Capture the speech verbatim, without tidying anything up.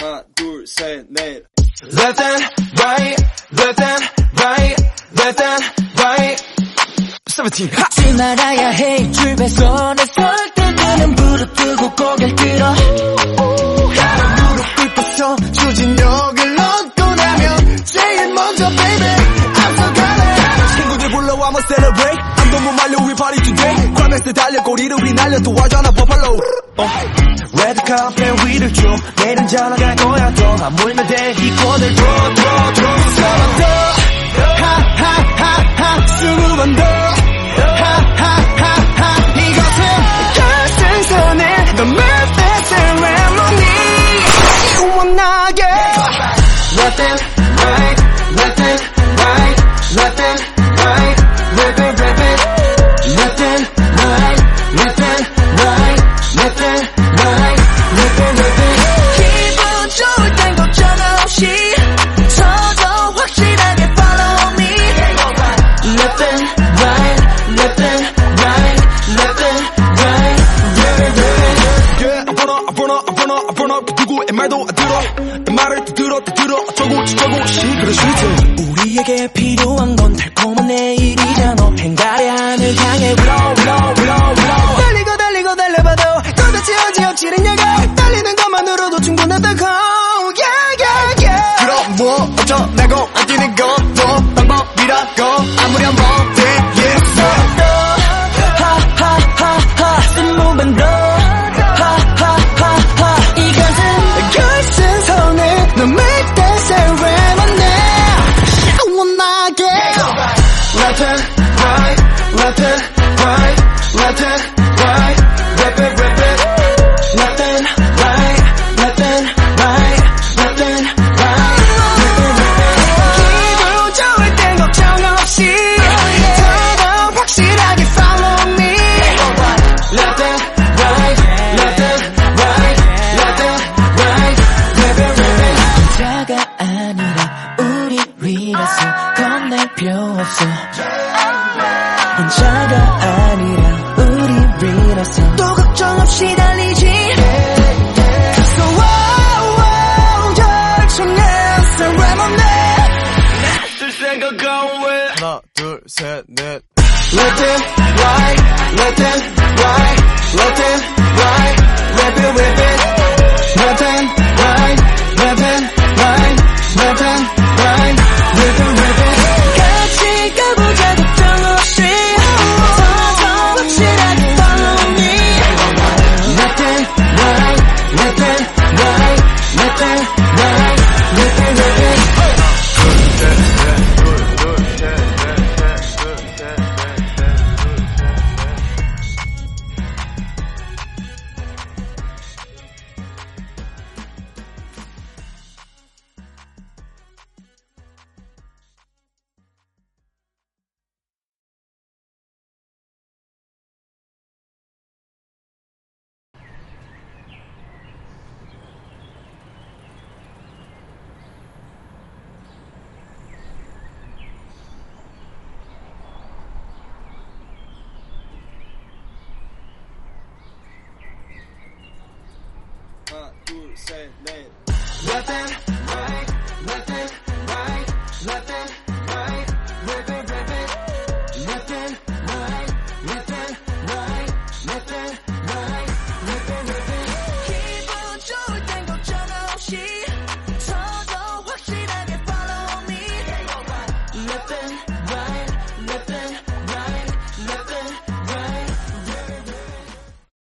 하나 둘 셋 넷. Left and right, left and right, left and right. 세븐틴 잊지 말아야 해 줄배선에 설 때 눈은 부릅뜨고 고개를 들어 무릎을 뻗쳐 추진력을 얻고 나면 제일 먼저 baby 앞서가네. 친구들 불러와 I'ma celebrate. I'm 너무 말려 we party today. 과메스 달려 꼬리를 휘날려 도와줘나 버팔로. 레드카펫 위를 쭉 내일은 전화갈 거야 또 아물면 돼 이 권을 draw draw draw. 서번 더 하하하하 스무 번 더 하하하하. 이것은 결승선에 The Memphis Ceremony 원하게. Left and right, left and right, left and right, rip it, rip it. Left and right, left and right, left and right, rip it, rip it. 기분 좋을 땐 걱정 없이 서서 확실하게 follow me. Left and right, left and right, left and right, rip it, rip it. Yeah, I wanna, I wanna, I wanna, I wanna. 누구의 말도 안 들어. 내 말을 또 들어, 또 들어. 어쩌고 저쩌고 시끄러 스위트. 우리에게 필요한 건 달콤한 내일이잖아. 행가래 하늘 향해 blow blow blow blow. 달리고 달리고 달려봐도 도대체 어찌 어찌는 야가 달리는 것만으로도 충분하다고. Yeah yeah yeah. 그럼 뭐 어쩌라고 아끼는 것도 방법이라고 아무렴 못해. Yes sir. 하하하하 스무 번 더. 하하하하 이것은 결승선에 너 make that ceremony 원하게. Left and right, left and right, left and right, rip it, rip it. Left and right, left and right, left and right, rip it, rip it. 기분 좋을 땐 걱정 없이 더더 확실하게 follow me. Left and right, left and right, left and right, rip it, rip it. 혼자가 아니라 우리 위라서 겁낼 필요 없어. 혼자가 아니라 우리 위라서 또 걱정 없이 달리지. So wow wow 결정의 ceremony. 쓸 생각은 왜 하나 둘 셋 넷. Left and right, left and right, left and right, rip it, rip it. Left and right, left and right, left and right, rip it, rip it. 같이 가보자 걱정 없이 서서 확실하게 follow me. Left and right, left and right, left and right, rip it, rip it. 하나 둘 셋 넷. Left and right, left